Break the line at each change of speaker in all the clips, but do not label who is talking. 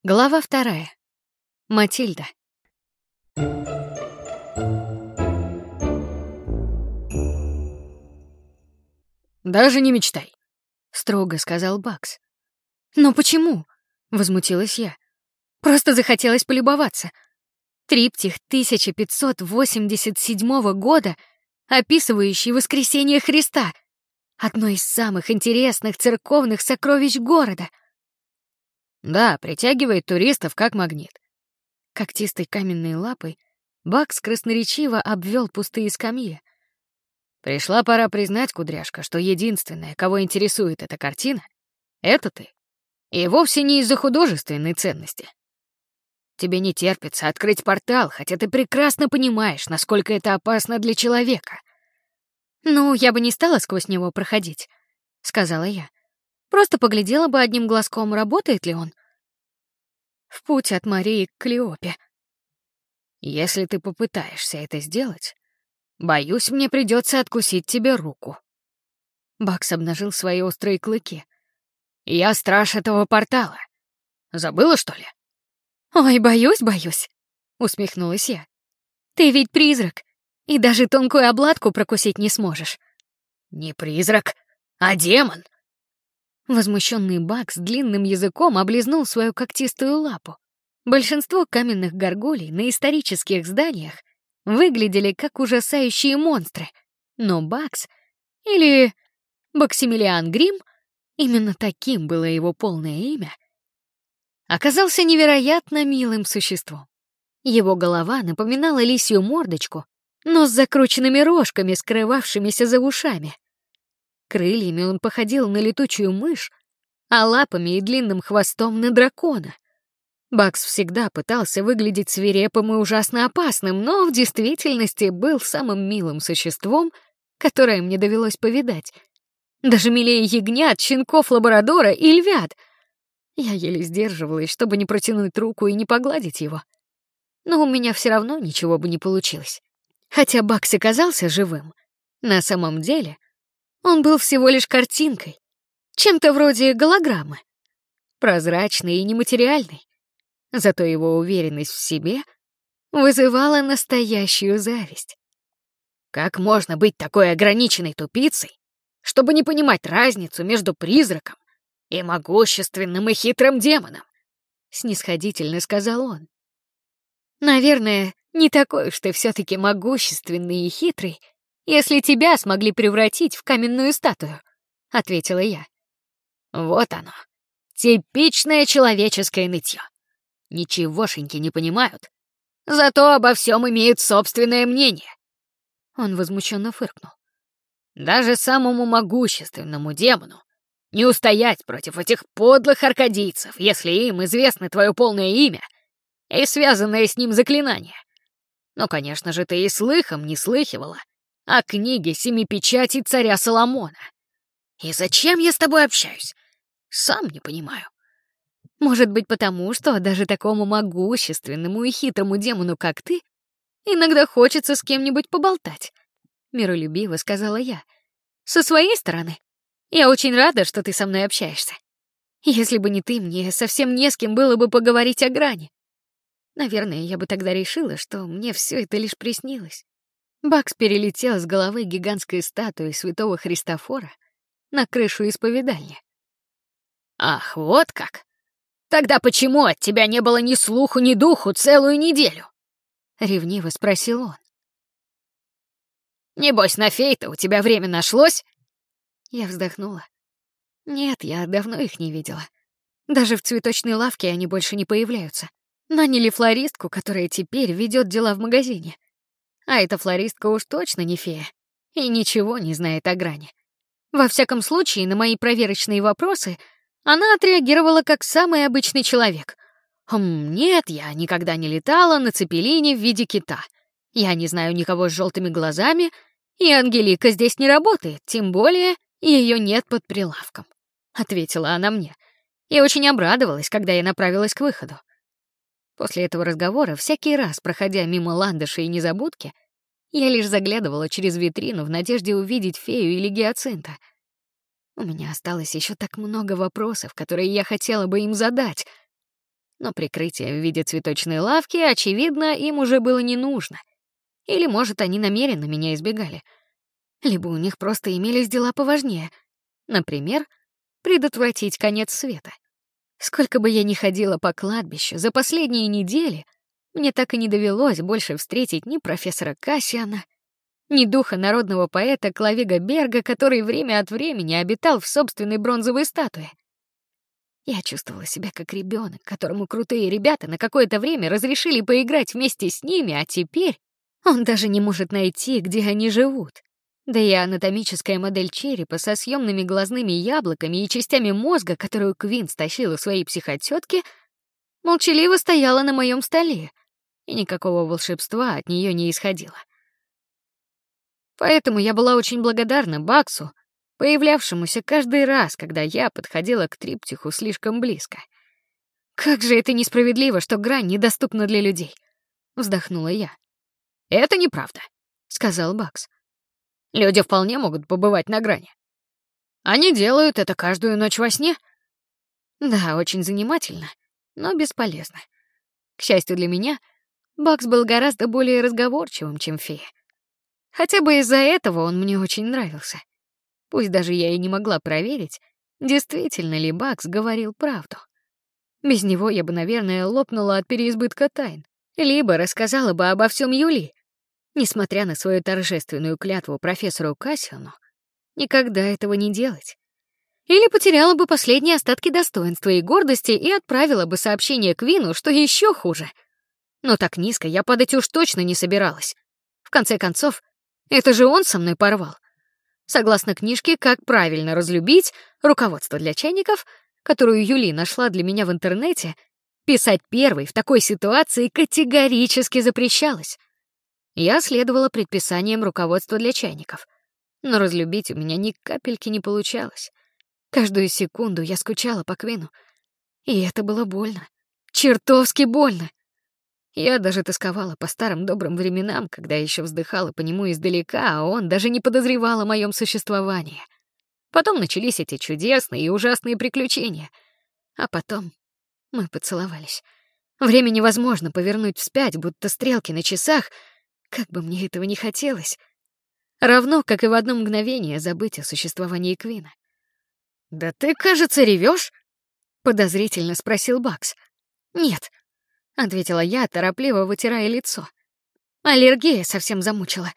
Глава 2. Матильда.
«Даже не мечтай»,
— строго сказал Бакс. «Но почему?» — возмутилась я. «Просто захотелось полюбоваться. Триптих 1587 года, описывающий воскресение Христа, одно из самых интересных церковных сокровищ города».
«Да, притягивает туристов как магнит».
Когтистой каменной лапой Бакс красноречиво обвел пустые скамьи.
«Пришла пора признать, кудряшка, что единственное, кого интересует эта картина, — это ты. И вовсе не из-за художественной ценности. Тебе не терпится открыть портал, хотя ты прекрасно понимаешь, насколько это опасно для человека».
«Ну, я бы не стала сквозь него проходить», — сказала я. «Просто поглядела бы одним глазком, работает ли он. В путь от Марии к Клеопе».
«Если ты попытаешься это сделать, боюсь, мне придется откусить тебе руку».
Бакс обнажил свои острые клыки.
«Я страж этого портала. Забыла, что ли?»
«Ой, боюсь», — усмехнулась я. «Ты ведь призрак, и даже тонкую обладку прокусить не сможешь».
«Не призрак, а демон!»
Возмущенный Бакс длинным языком облизнул свою когтистую лапу. Большинство каменных горгулей на исторических зданиях выглядели как ужасающие монстры, но Бакс, или Баксимилиан Грим, именно таким было его полное имя, оказался невероятно милым существом. Его голова напоминала лисью мордочку, но с закрученными рожками, скрывавшимися за ушами. Крыльями он походил на летучую мышь, а лапами и длинным хвостом — на дракона. Бакс всегда пытался выглядеть свирепым и ужасно опасным, но в действительности был самым милым существом, которое мне довелось повидать. Даже милее ягнят, щенков лабрадора и львят. Я еле сдерживалась, чтобы не протянуть руку и не погладить его. Но у меня все равно ничего бы не получилось. Хотя Бакс оказался живым, на самом деле он был всего лишь картинкой, чем-то вроде голограммы, прозрачной и нематериальной. Зато его уверенность в себе вызывала настоящую зависть.
«Как можно быть такой ограниченной тупицей, чтобы не понимать разницу между призраком и могущественным и хитрым демоном?»
— снисходительно сказал он. «Наверное, не такой уж ты все-таки могущественный и хитрый, если тебя смогли превратить в каменную статую», — ответила я.
«Вот оно, типичное человеческое нытье. Ничегошеньки не понимают, зато обо всем имеют собственное мнение».
Он возмущенно фыркнул.
«Даже самому могущественному демону не устоять против этих подлых аркадийцев, если им известно твое полное имя и связанное с ним заклинание. Ну, конечно же, ты и слыхом не слыхивала о книге «Семи печатей» царя Соломона. И зачем я с тобой общаюсь? Сам не понимаю».
«Может быть, потому что даже такому могущественному и хитрому демону, как ты, иногда хочется с кем-нибудь поболтать», — миролюбиво сказала я. «Со своей стороны, я очень рада, что ты со мной общаешься. Если бы не ты, мне совсем не с кем было бы поговорить о грани. Наверное, я бы тогда решила, что мне все это лишь приснилось». Бакс перелетел с головы гигантской статуи святого Христофора на крышу исповедальни.
«Ах, вот как! Тогда почему от тебя не было ни слуху, ни духу целую неделю?»
— ревниво спросил он.
«Небось, на фей-то у тебя время нашлось?»
Я вздохнула. Нет, я давно их не видела. Даже в цветочной лавке они больше не появляются. Наняли флористку, которая теперь ведет дела в магазине. А эта флористка уж точно не фея и ничего не знает о грани. Во всяком случае, на мои проверочные вопросы она отреагировала как самый обычный человек. Нет, я никогда не летала на цепелине в виде кита. Я не знаю никого с желтыми глазами, и Ангелика здесь не работает, тем более ее нет под прилавком», — ответила она мне, и очень обрадовалась, когда я направилась к выходу. После этого разговора, всякий раз, проходя мимо ландыша и незабудки, я лишь заглядывала через витрину в надежде увидеть фею или гиацинта. У меня осталось еще так много вопросов, которые я хотела бы им задать. Но прикрытие в виде цветочной лавки, очевидно, им уже было не нужно. Или, может, они намеренно меня избегали. Либо у них просто имелись дела поважнее. Например, предотвратить конец света. Сколько бы я ни ходила по кладбищу, за последние недели мне так и не довелось больше встретить ни профессора Кассиана, ни духа народного поэта Клавига Берга, который время от времени обитал в собственной бронзовой статуе. Я чувствовала себя как ребенок, которому крутые ребята на какое-то время разрешили поиграть вместе с ними, а теперь он даже не может найти, где они живут. Да и анатомическая модель черепа со съемными глазными яблоками и частями мозга, которую Квин стащила в своей психотётке, молчаливо стояла на моем столе, и никакого волшебства от нее не исходило. Поэтому я была очень благодарна Баксу, появлявшемуся каждый раз, когда я подходила к триптиху слишком близко. «Как же это несправедливо, что грань недоступна для людей!» — вздохнула я. «Это неправда», — сказал Бакс. «Люди вполне могут побывать на грани. Они делают это каждую ночь во сне». Да, очень занимательно, но бесполезно. К счастью для меня, Бакс был гораздо более разговорчивым, чем фея. Хотя бы из-за этого он мне очень нравился. Пусть даже я и не могла проверить, действительно ли Бакс говорил правду. Без него я бы, наверное, лопнула от переизбытка тайн, либо рассказала бы обо всем Юли. Несмотря на свою торжественную клятву профессору Кассиану, никогда этого не делать. Или потеряла бы последние остатки достоинства и гордости и отправила бы сообщение Квину, что еще хуже. Но так низко я падать уж точно не собиралась. В конце концов, это же он со мной порвал. Согласно книжке «Как правильно разлюбить», руководство для чайников, которую Юли нашла для меня в интернете, писать первой в такой ситуации категорически запрещалось. Я следовала предписаниям руководства для чайников, но разлюбить у меня ни капельки не получалось. Каждую секунду я скучала по Квину, и это было больно, чертовски больно. Я даже тосковала по старым добрым временам, когда еще вздыхала по нему издалека, а он даже не подозревал о моем существовании. Потом начались эти чудесные и ужасные приключения, а потом мы поцеловались. Время невозможно повернуть вспять, будто стрелки на часах, как бы мне этого не хотелось. Равно, как и в одно мгновение забыть о существовании Квина. «Да ты, кажется, ревешь?» — подозрительно спросил Бакс. «Нет», — ответила я, торопливо вытирая лицо. Аллергия совсем замучила.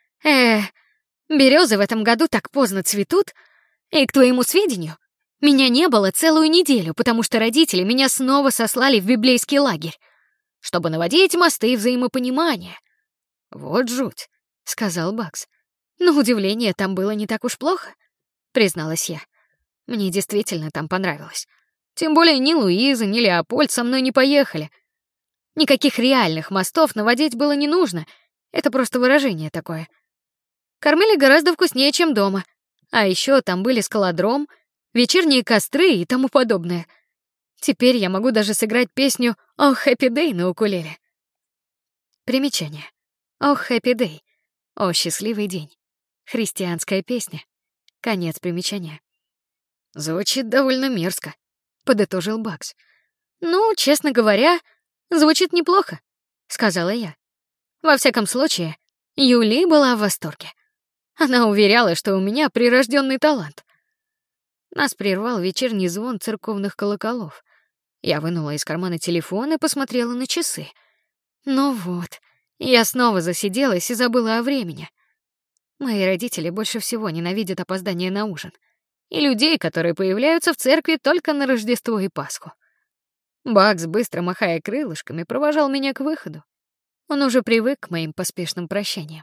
Березы в этом году так поздно цветут, и, к твоему сведению, меня не было целую неделю, потому что родители меня снова сослали в библейский лагерь, чтобы наводить мосты взаимопонимания. «Вот жуть», — сказал Бакс. «На удивление, там было не так уж плохо», — призналась я. Мне действительно там понравилось. Тем более ни Луиза, ни Леопольд со мной не поехали. Никаких реальных мостов наводить было не нужно. Это просто выражение такое. Кормили гораздо вкуснее, чем дома. А еще там были скалодром, вечерние костры и тому подобное. Теперь я могу даже сыграть песню «Oh, Happy Day» на укулеле. Примечание. «Oh, Happy Day» — «О, счастливый день». Христианская песня. Конец примечания. «Звучит довольно мерзко», — подытожил Бакс. «Ну, честно говоря, звучит неплохо», — сказала я. Во всяком случае, Юли была в восторге. Она уверяла, что у меня прирожденный талант. Нас прервал вечерний звон церковных колоколов. Я вынула из кармана телефон и посмотрела на часы. Ну вот, я снова засиделась и забыла о времени. Мои родители больше всего ненавидят опоздание на ужин и людей, которые появляются в церкви только на Рождество и Пасху. Бакс, быстро махая крылышками, провожал меня к выходу. Он уже привык к моим поспешным прощаниям.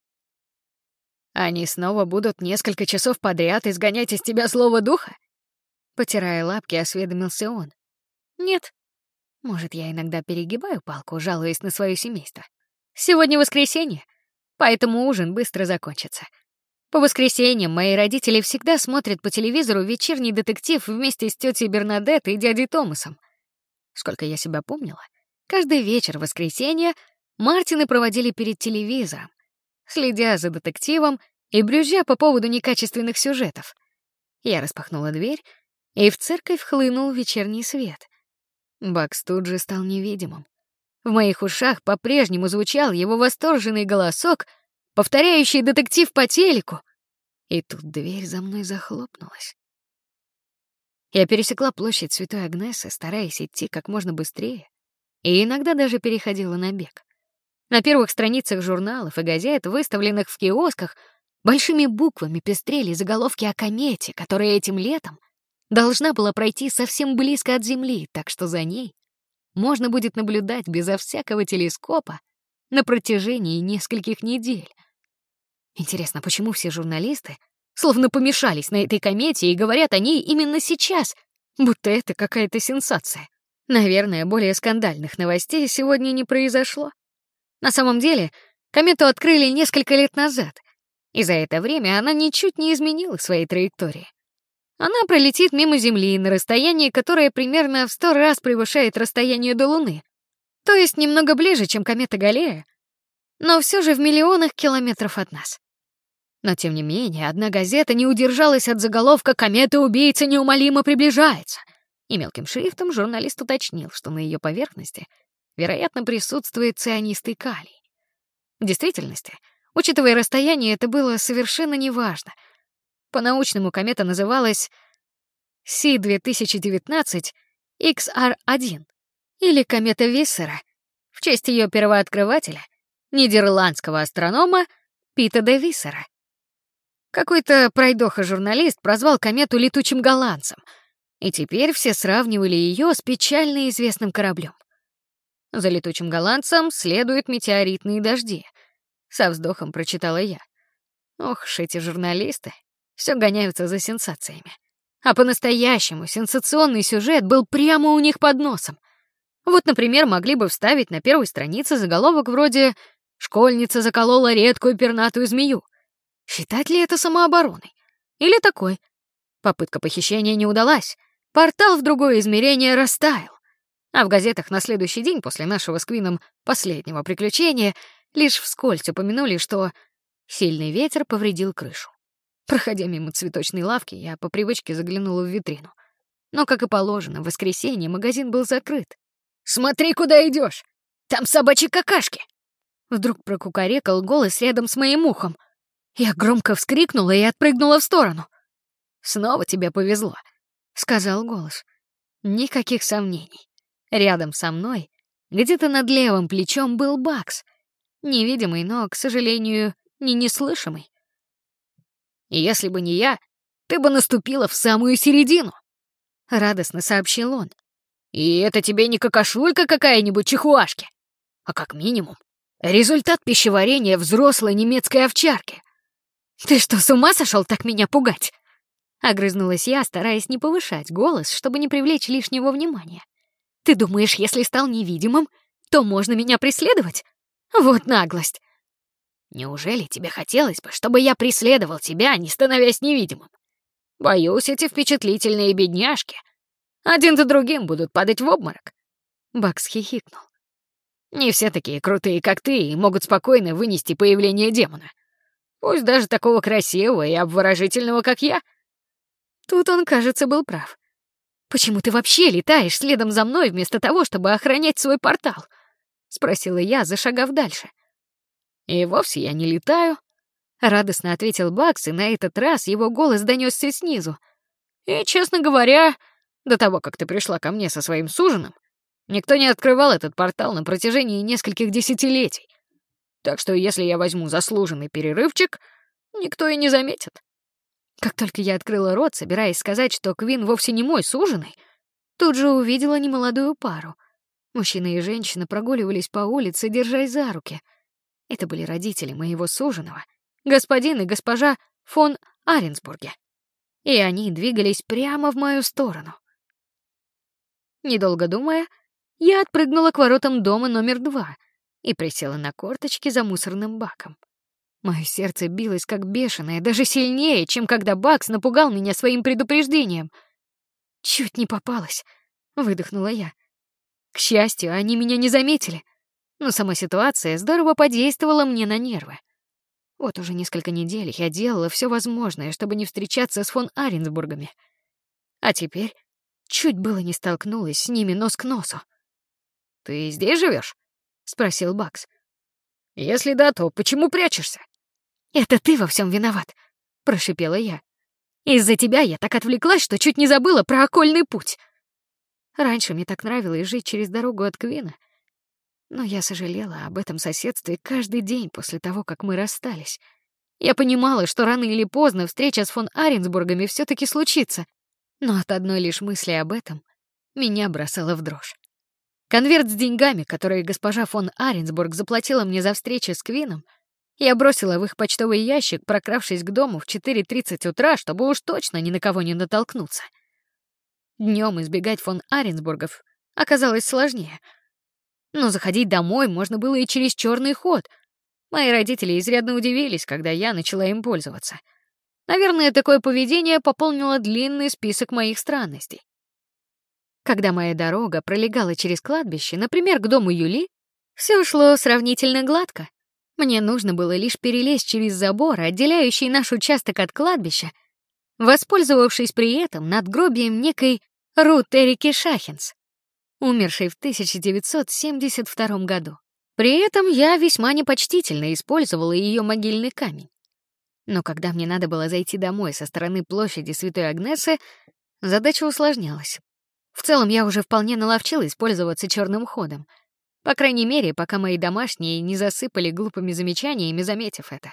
«Они снова будут несколько часов подряд изгонять из тебя слово духа?» Потирая лапки, осведомился он. «Нет. Может, я иногда перегибаю палку, жалуясь на свое семейство. Сегодня воскресенье, поэтому ужин быстро закончится. По воскресеньям мои родители всегда смотрят по телевизору вечерний детектив вместе с тетей Бернадетт и дядей Томасом. Сколько я себя помнила, каждый вечер воскресенья Мартины проводили перед телевизором, следя за детективом и брюзжа по поводу некачественных сюжетов. Я распахнула дверь, и в церковь хлынул вечерний свет. Бакс тут же стал невидимым. В моих ушах по-прежнему звучал его восторженный голосок, повторяющий детектив по телеку. И тут дверь за мной захлопнулась. Я пересекла площадь Святой Агнесы, стараясь идти как можно быстрее, и иногда даже переходила на бег. На первых страницах журналов и газет, выставленных в киосках, большими буквами пестрели заголовки о комете, которая этим летом должна была пройти совсем близко от Земли, так что за ней можно будет наблюдать безо всякого телескопа на протяжении нескольких недель. Интересно, почему все журналисты словно помешались на этой комете и говорят о ней именно сейчас, будто это какая-то сенсация? Наверное, более скандальных новостей сегодня не произошло. На самом деле, комету открыли несколько лет назад, и за это время она ничуть не изменила своей траектории. Она пролетит мимо Земли на расстоянии, которое примерно в 100 раз превышает расстояние до Луны. То есть немного ближе, чем комета Галлея, но все же в миллионах километров от нас. Но тем не менее, одна газета не удержалась от заголовка «Комета-убийца неумолимо приближается», и мелким шрифтом журналист уточнил, что на ее поверхности, вероятно, присутствует цианистый калий. В действительности, учитывая расстояние, это было совершенно неважно. По-научному комета называлась C-2019 XR1, или комета Виссера, в честь ее первооткрывателя, нидерландского астронома Пита де Виссера. Какой-то пройдоха-журналист прозвал комету летучим голландцем, и теперь все сравнивали ее с печально известным кораблем. За летучим голландцем следуют метеоритные дожди. Со вздохом прочитала я. Ох уж эти журналисты, все гоняются за сенсациями. А по-настоящему сенсационный сюжет был прямо у них под носом. Вот, например, могли бы вставить на первой странице заголовок вроде «Школьница заколола редкую пернатую змею». Считать ли это самообороной? Или такой: попытка похищения не удалась, портал в другое измерение растаял. А в газетах на следующий день после нашего с Квином последнего приключения лишь вскользь упомянули, что сильный ветер повредил крышу. Проходя мимо цветочной лавки, я по привычке заглянула в витрину. Но, как и положено, в воскресенье магазин был закрыт. «Смотри, куда идешь! Там собачьи какашки!» Вдруг прокукарекал голос рядом с моим ухом. Я громко вскрикнула и отпрыгнула в сторону. «Снова тебе повезло», — сказал голос. Никаких сомнений. Рядом со мной, где-то над левым плечом, был Бакс. Невидимый, но, к сожалению, не неслышимый. «И если бы не я, ты бы наступила в самую середину», — радостно сообщил он. «И это тебе не какашулька какая-нибудь чихуашки, а как минимум результат пищеварения взрослой немецкой овчарки». «Ты что, с ума сошел так меня пугать?» Огрызнулась я, стараясь не повышать голос, чтобы не привлечь лишнего внимания. «Ты думаешь, если стал невидимым, то можно меня преследовать? Вот наглость!» «Неужели тебе хотелось бы, чтобы я преследовал тебя, не становясь невидимым? Боюсь, эти впечатлительные бедняжки один за другим будут падать в обморок». Бакс хихикнул. «Не все такие крутые, как ты, и могут спокойно вынести появление демона. Пусть даже такого красивого и обворожительного, как я». Тут он, кажется, был прав. «Почему ты вообще летаешь следом за мной вместо того, чтобы охранять свой портал?» — спросила я, зашагав дальше. «И вовсе я не летаю», — радостно ответил Бакс, и на этот раз его голос донесся снизу. «И, честно говоря, до того, как ты пришла ко мне со своим суженым, никто не открывал этот портал на протяжении нескольких десятилетий. Так что если я возьму заслуженный перерывчик, никто и не заметит». Как только я открыла рот, собираясь сказать, что Квин вовсе не мой суженый, тут же увидела немолодую пару. Мужчина и женщина прогуливались по улице, держась за руки. Это были родители моего суженого, господин и госпожа фон Аренсбурге. И они двигались прямо в мою сторону. Недолго думая, я отпрыгнула к воротам дома номер 2 и присела на корточки за мусорным баком. Мое сердце билось как бешеное, даже сильнее, чем когда Бакс напугал меня своим предупреждением. «Чуть не попалась», — выдохнула я. К счастью, они меня не заметили, но сама ситуация здорово подействовала мне на нервы. Вот уже несколько недель я делала все возможное, чтобы не встречаться с фон Аренсбургами. А теперь чуть было не столкнулась с ними нос к носу.
«Ты здесь живешь?»
— спросил Бакс.
«Если да, то почему прячешься?»
«Это ты во всем виноват», — прошипела я. «Из-за тебя я так отвлеклась, что чуть не забыла про окольный путь. Раньше мне так нравилось жить через дорогу от Квина, но я сожалела об этом соседстве каждый день после того, как мы расстались. Я понимала, что рано или поздно встреча с фон Аренсбургами все-таки случится, но от одной лишь мысли об этом меня бросало в дрожь. Конверт с деньгами, которые госпожа фон Аренсбург заплатила мне за встречу с Квином, я бросила в их почтовый ящик, прокравшись к дому в 4:30 утра, чтобы уж точно ни на кого не натолкнуться. Днем избегать фон Аренсбургов оказалось сложнее. Но заходить домой можно было и через черный ход. Мои родители изрядно удивились, когда я начала им пользоваться. Наверное, такое поведение пополнило длинный список моих странностей. Когда моя дорога пролегала через кладбище, например, к дому Юли, все шло сравнительно гладко. Мне нужно было лишь перелезть через забор, отделяющий наш участок от кладбища, воспользовавшись при этом надгробием некой Рут Эрики Шахенс, умершей в 1972 году. При этом я весьма непочтительно использовала ее могильный камень. Но когда мне надо было зайти домой со стороны площади Святой Агнесы, задача усложнялась. В целом я уже вполне наловчилась пользоваться черным ходом. По крайней мере, пока мои домашние не засыпали глупыми замечаниями, заметив это.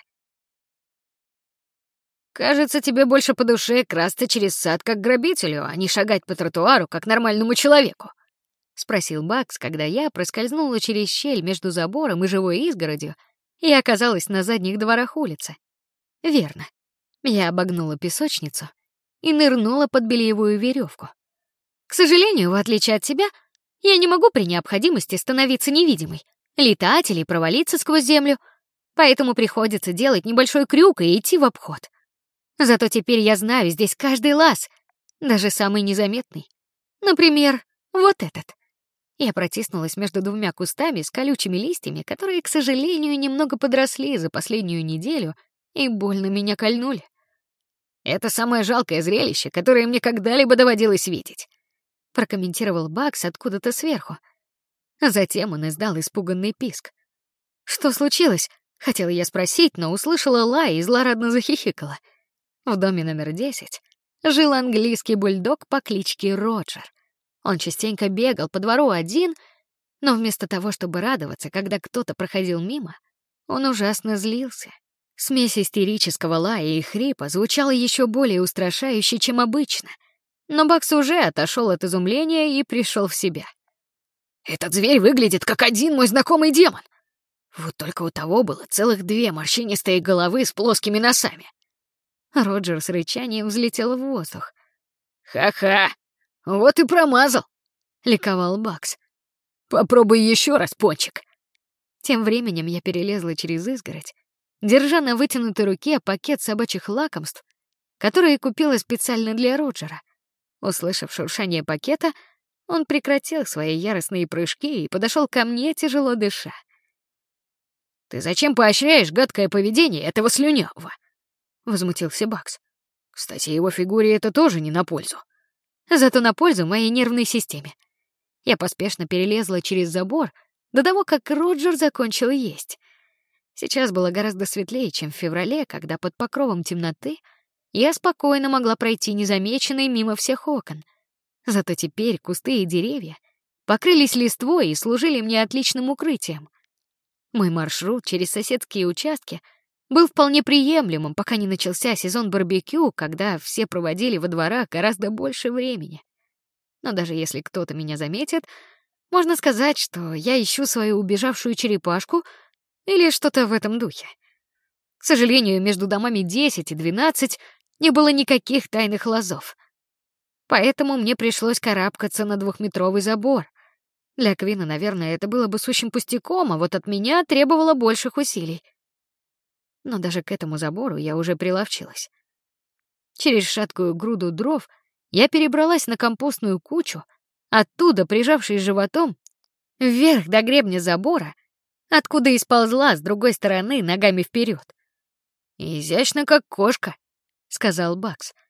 «Кажется, тебе больше по душе красться через сад как грабителю, а не шагать по тротуару как нормальному человеку», — спросил Бакс, когда я проскользнула через щель между забором и живой изгородью и оказалась на задних дворах улицы. Верно. Я обогнула песочницу и нырнула под бельевую веревку. К сожалению, в отличие от тебя, я не могу при необходимости становиться невидимой, летать или провалиться сквозь землю, поэтому приходится делать небольшой крюк и идти в обход. Зато теперь я знаю здесь каждый лаз, даже самый незаметный. Например, вот этот. Я протиснулась между двумя кустами с колючими листьями, которые, к сожалению, немного подросли за последнюю неделю и больно меня кольнули. «Это самое жалкое зрелище, которое мне когда-либо доводилось видеть»,
— прокомментировал Бакс откуда-то сверху. Затем он издал испуганный писк. «Что случилось?» — хотела я спросить, но услышала лай и злорадно захихикала. В доме номер 10 жил английский бульдог по кличке Роджер. Он частенько бегал по двору один, но вместо того, чтобы радоваться, когда кто-то проходил мимо, он ужасно злился. Смесь истерического лая и хрипа звучала еще более устрашающе, чем обычно, но Бакс уже отошел от изумления и пришел в себя.
«Этот зверь выглядит как один мой знакомый демон. Вот только у того было целых 2 морщинистые головы с плоскими носами».
Роджер с рычанием взлетел в воздух.
«Ха-ха! Вот и промазал!»
— ликовал Бакс.
«Попробуй еще раз, Пончик!»
Тем временем я перелезла через изгородь, держа на вытянутой руке пакет собачьих лакомств, которые купила специально для Роджера. Услышав шуршание пакета, он прекратил свои яростные прыжки и подошел ко мне, тяжело дыша.
«Ты зачем поощряешь гадкое поведение этого слюнявого?» — возмутился Бакс. «Кстати, его фигуре это тоже не на пользу».
Зато на пользу моей нервной системе. Я поспешно перелезла через забор до того, как Роджер закончил есть. Сейчас было гораздо светлее, чем в феврале, когда под покровом темноты я спокойно могла пройти незамеченной мимо всех окон. Зато теперь кусты и деревья покрылись листвой и служили мне отличным укрытием. Мой маршрут через соседские участки был вполне приемлемым, пока не начался сезон барбекю, когда все проводили во дворах гораздо больше времени. Но даже если кто-то меня заметит, можно сказать, что я ищу свою убежавшую черепашку или что-то в этом духе. К сожалению, между домами 10 и 12 не было никаких тайных лазов. Поэтому мне пришлось карабкаться на 2-метровый забор. Для Квина, наверное, это было бы сущим пустяком, а вот от меня требовало больших усилий. Но даже к этому забору я уже приловчилась. Через шаткую груду дров я перебралась на компостную кучу, оттуда, прижавшись животом, вверх до гребня забора, откуда и сползла с другой стороны ногами вперед.
«Изящно, как кошка», —
сказал Бакс.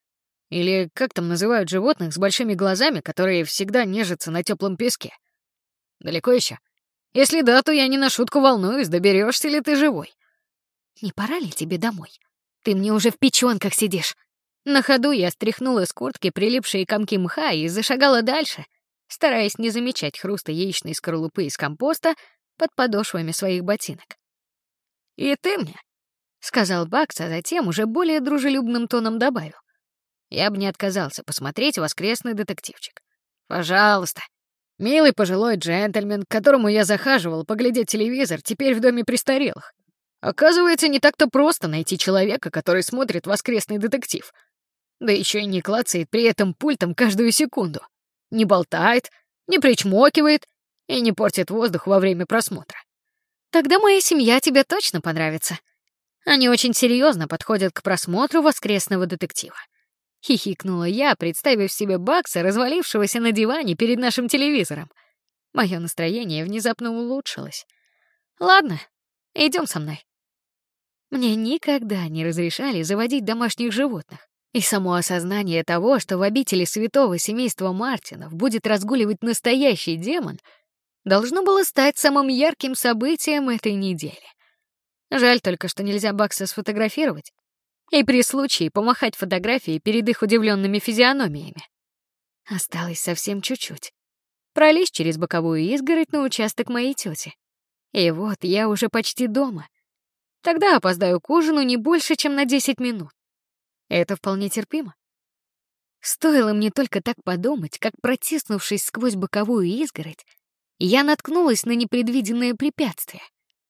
Или как там называют животных с большими глазами, которые всегда нежатся на теплом песке? Далеко еще? Если да, то я не на шутку волнуюсь, доберешься ли ты живой.
Не пора ли тебе домой? Ты мне уже в печёнках сидишь.
На ходу я стряхнула с куртки прилипшие комки мха и зашагала дальше, стараясь не замечать хруста яичной скорлупы из компоста под подошвами своих ботинок. «И ты мне», — сказал Бакс, а затем уже более дружелюбным тоном добавил. «Я бы не отказался посмотреть воскресный детективчик. Пожалуйста. Милый пожилой джентльмен, к которому я захаживал поглядеть телевизор, теперь в доме престарелых. Оказывается, не так-то просто найти человека, который смотрит воскресный детектив. Да еще и не клацает при этом пультом каждую секунду. Не болтает, не причмокивает и не портит воздух во время просмотра.
Тогда моя семья тебе точно понравится.
Они очень серьезно подходят к просмотру воскресного детектива. Хихикнула я, представив себе Бакса, развалившегося на диване перед нашим телевизором. Мое настроение внезапно улучшилось. Ладно, идем со мной. Мне никогда не разрешали заводить домашних животных. И само осознание того, что в обители святого семейства Мартинов будет разгуливать настоящий демон, должно было стать самым ярким событием этой недели. Жаль только, что нельзя Бакса сфотографировать и при случае помахать фотографией перед их удивленными физиономиями. Осталось совсем чуть-чуть. Пролезть через боковую изгородь на участок моей тети. И вот я уже почти дома. Тогда опоздаю к ужину не больше, чем на 10 минут. Это вполне терпимо. Стоило мне только так подумать, как, протиснувшись сквозь боковую изгородь, я наткнулась на непредвиденное препятствие.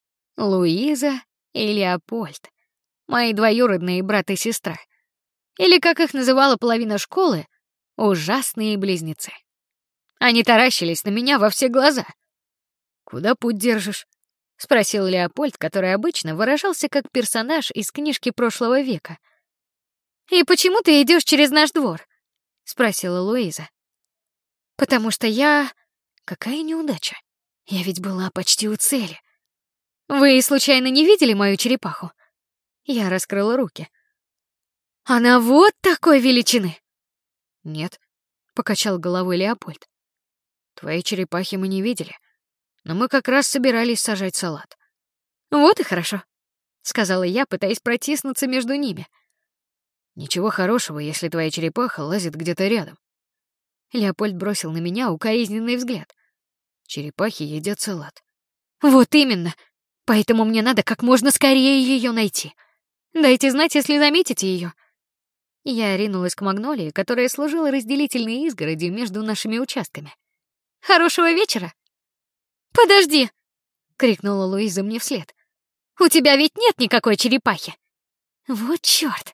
Луиза и Леопольд, мои двоюродные брат и сестра. Или, как их называла половина школы, ужасные близнецы. Они таращились на меня во все глаза. «Куда путь держишь?» — спросил Леопольд, который обычно выражался как персонаж из книжки прошлого века. «И почему ты идешь через наш двор?» — спросила Луиза. «Потому что я... Какая неудача. Я ведь была почти у цели. Вы случайно не видели мою черепаху?» Я раскрыла руки. «Она вот такой величины!» «Нет», — покачал головой Леопольд. «Твои черепахи мы не видели, но мы как раз собирались сажать салат». «Вот и хорошо», — сказала я, пытаясь протиснуться между ними. «Ничего хорошего, если твоя черепаха лазит где-то рядом». Леопольд бросил на меня укоризненный взгляд. «Черепахи едят салат». «Вот именно! Поэтому мне надо как можно скорее ее найти. Дайте знать, если заметите ее». Я ринулась к магнолии, которая служила разделительной изгородью между нашими участками. «Хорошего вечера!» «Подожди!» — крикнула Луиза мне вслед. «У тебя ведь нет никакой черепахи!» «Вот чёрт!»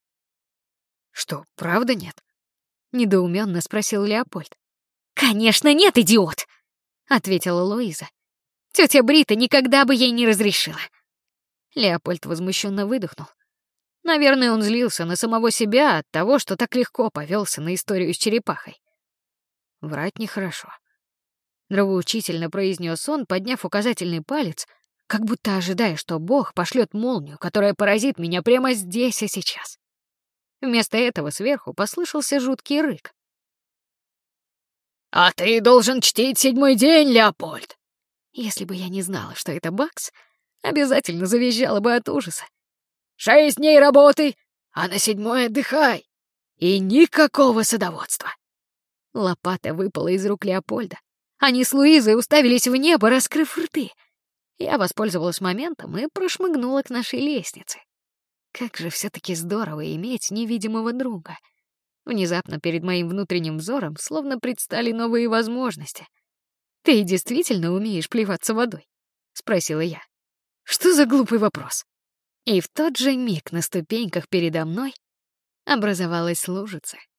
«Что, правда нет?» — недоуменно спросил Леопольд. «Конечно нет, идиот!» — ответила Луиза. «Тётя Брита никогда бы ей не разрешила». Леопольд возмущенно выдохнул. Наверное, он злился на самого себя от того, что так легко повелся на историю с черепахой. «Врать нехорошо», — нравоучительно произнес он, подняв указательный палец, как будто ожидая, что Бог пошлет молнию, которая поразит меня прямо здесь и сейчас. Вместо этого сверху послышался жуткий рык. «А ты должен чтить 7-й день, Леопольд!» Если бы я не знала, что это Бакс, обязательно завизжала бы от ужаса. 6 дней работы, а на 7-й отдыхай. И никакого садоводства. Лопата выпала из рук Леопольда. Они с Луизой уставились в небо, раскрыв рты. Я воспользовалась моментом и прошмыгнула к нашей лестнице. Как же все-таки здорово иметь невидимого друга. Внезапно перед моим внутренним взором словно предстали новые возможности. «Ты действительно умеешь плеваться водой?» — спросила я. «Что за глупый вопрос?» И в тот же миг на ступеньках передо мной образовалась лужица.